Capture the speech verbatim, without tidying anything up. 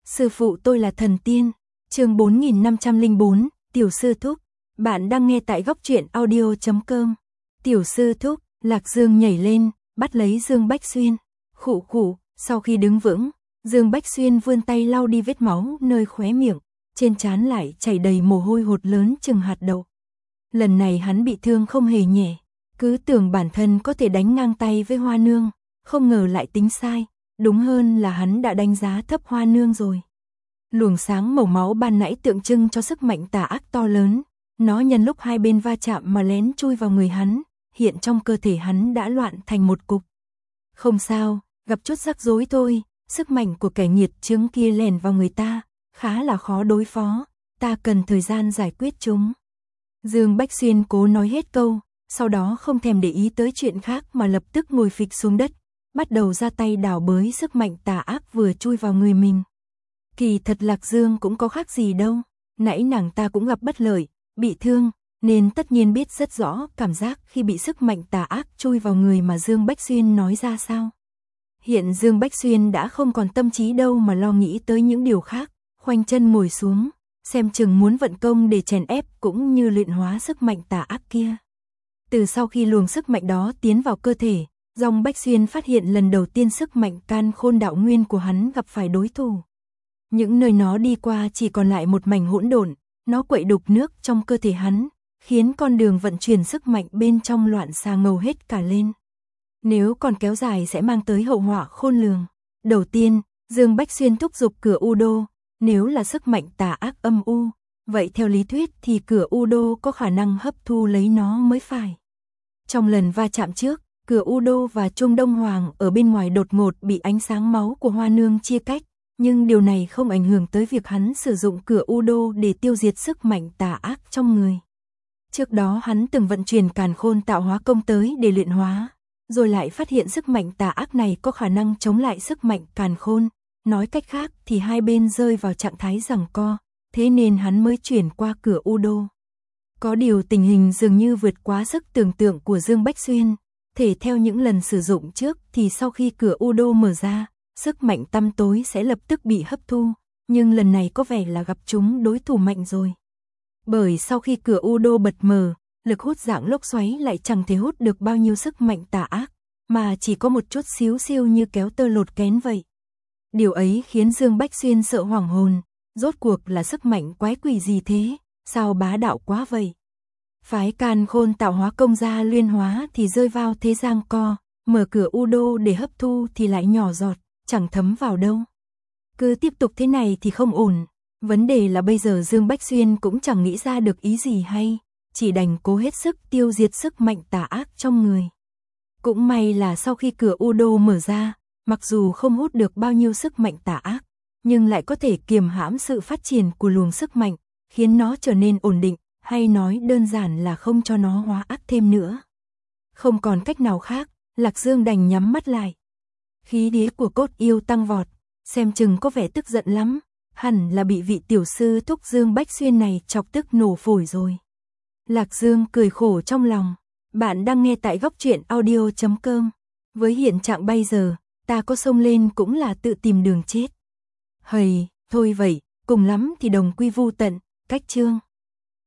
Sư phụ tôi là thần tiên. Chương bốn nghìn năm trăm lẻ bốn, Tiểu sư thúc. Bạn đang nghe tại góc truyện audio chấm com. Tiểu sư thúc, Lạc Dương nhảy lên, bắt lấy Dương Bách Xuyên. Khụ khụ, sau khi đứng vững, Dương Bách Xuyên vươn tay lau đi vết máu nơi khóe miệng, trên trán lại chảy đầy mồ hôi hột lớn chừng hạt đậu. Lần này hắn bị thương không hề nhẹ, cứ tưởng bản thân có thể đánh ngang tay với Hoa Nương, không ngờ lại tính sai, đúng hơn là hắn đã đánh giá thấp Hoa Nương rồi. Luồng sáng màu máu ban nãy tượng trưng cho sức mạnh tà ác to lớn, nó nhân lúc hai bên va chạm mà lén chui vào người hắn, hiện trong cơ thể hắn đã loạn thành một cục. Không sao, gặp chút rắc rối thôi, sức mạnh của kẻ nhiệt chướng kia lèn vào người ta, khá là khó đối phó, ta cần thời gian giải quyết chúng. Dương Bách Xuyên cố nói hết câu, sau đó không thèm để ý tới chuyện khác mà lập tức ngồi phịch xuống đất, bắt đầu ra tay đào bới sức mạnh tà ác vừa chui vào người mình. Kỳ thật Lạc Dương cũng có khác gì đâu, nãy nàng ta cũng gặp bất lợi, bị thương, nên tất nhiên biết rất rõ cảm giác khi bị sức mạnh tà ác chui vào người mà Dương Bách Xuyên nói ra sao. Hiện Dương Bách Xuyên đã không còn tâm trí đâu mà lo nghĩ tới những điều khác, khoanh chân ngồi xuống, xem chừng muốn vận công để chèn ép cũng như luyện hóa sức mạnh tà ác kia. Từ sau khi luồng sức mạnh đó tiến vào cơ thể, Dòng Bách Xuyên phát hiện lần đầu tiên sức mạnh Càn Khôn đạo nguyên của hắn gặp phải đối thủ. Những nơi nó đi qua chỉ còn lại một mảnh hỗn độn, nó quậy đục nước trong cơ thể hắn, khiến con đường vận chuyển sức mạnh bên trong loạn xà ngầu hết cả lên. Nếu còn kéo dài sẽ mang tới hậu họa khôn lường. Đầu tiên, Dương Bách Xuyên thúc giục cửa U Đô, nếu là sức mạnh tà ác âm u, vậy theo lý thuyết thì cửa U Đô có khả năng hấp thu lấy nó mới phải. Trong lần va chạm trước, cửa U Đô và Trung Đông Hoàng ở bên ngoài đột ngột bị ánh sáng máu của Hoa Nương chia cách, nhưng điều này không ảnh hưởng tới việc hắn sử dụng cửa U Đô để tiêu diệt sức mạnh tà ác trong người. Trước đó hắn từng vận chuyển Càn Khôn tạo hóa công tới để luyện hóa, rồi lại phát hiện sức mạnh tà ác này có khả năng chống lại sức mạnh Càn Khôn, nói cách khác thì hai bên rơi vào trạng thái giằng co, thế nên hắn mới chuyển qua cửa U Đô. Có điều tình hình dường như vượt quá sức tưởng tượng của Dương Bách Xuyên, thể theo những lần sử dụng trước thì sau khi cửa U Đô mở ra, sức mạnh tăm tối sẽ lập tức bị hấp thu, nhưng lần này có vẻ là gặp chúng đối thủ mạnh rồi. Bởi sau khi cửa U Đô bật mở, lực hút dạng lốc xoáy lại chẳng thể hút được bao nhiêu sức mạnh tà ác, mà chỉ có một chút xíu xiu như kéo tơ lột kén vậy. Điều ấy khiến Dương Bách Xuyên sợ hoảng hồn, rốt cuộc là sức mạnh quái quỷ gì thế, sao bá đạo quá vậy. Phái Càn Khôn tạo hóa công ra luyện hóa thì rơi vào thế giằng co, mở cửa U Đô để hấp thu thì lại nhỏ giọt, chẳng thấm vào đâu. Cứ tiếp tục thế này thì không ổn, vấn đề là bây giờ Dương Bách Xuyên cũng chẳng nghĩ ra được ý gì hay, chỉ đành cố hết sức tiêu diệt sức mạnh tà ác trong người. Cũng may là sau khi cửa U Đô mở ra, mặc dù không hút được bao nhiêu sức mạnh tà ác, nhưng lại có thể kiềm hãm sự phát triển của luồng sức mạnh, khiến nó trở nên ổn định, hay nói đơn giản là không cho nó hóa ác thêm nữa. Không còn cách nào khác, Lạc Dương đành nhắm mắt lại. Khí đế của cốt yêu tăng vọt, xem chừng có vẻ tức giận lắm, hẳn là bị vị tiểu sư thúc Dương Bách Xuyên này chọc tức nổ phổi rồi. Lạc Dương cười khổ trong lòng, bạn đang nghe tại góc truyện audio chấm com. Với hiện trạng bây giờ, ta có xông lên cũng là tự tìm đường chết. Hầy, thôi vậy, cùng lắm thì đồng quy vu tận, cách chương.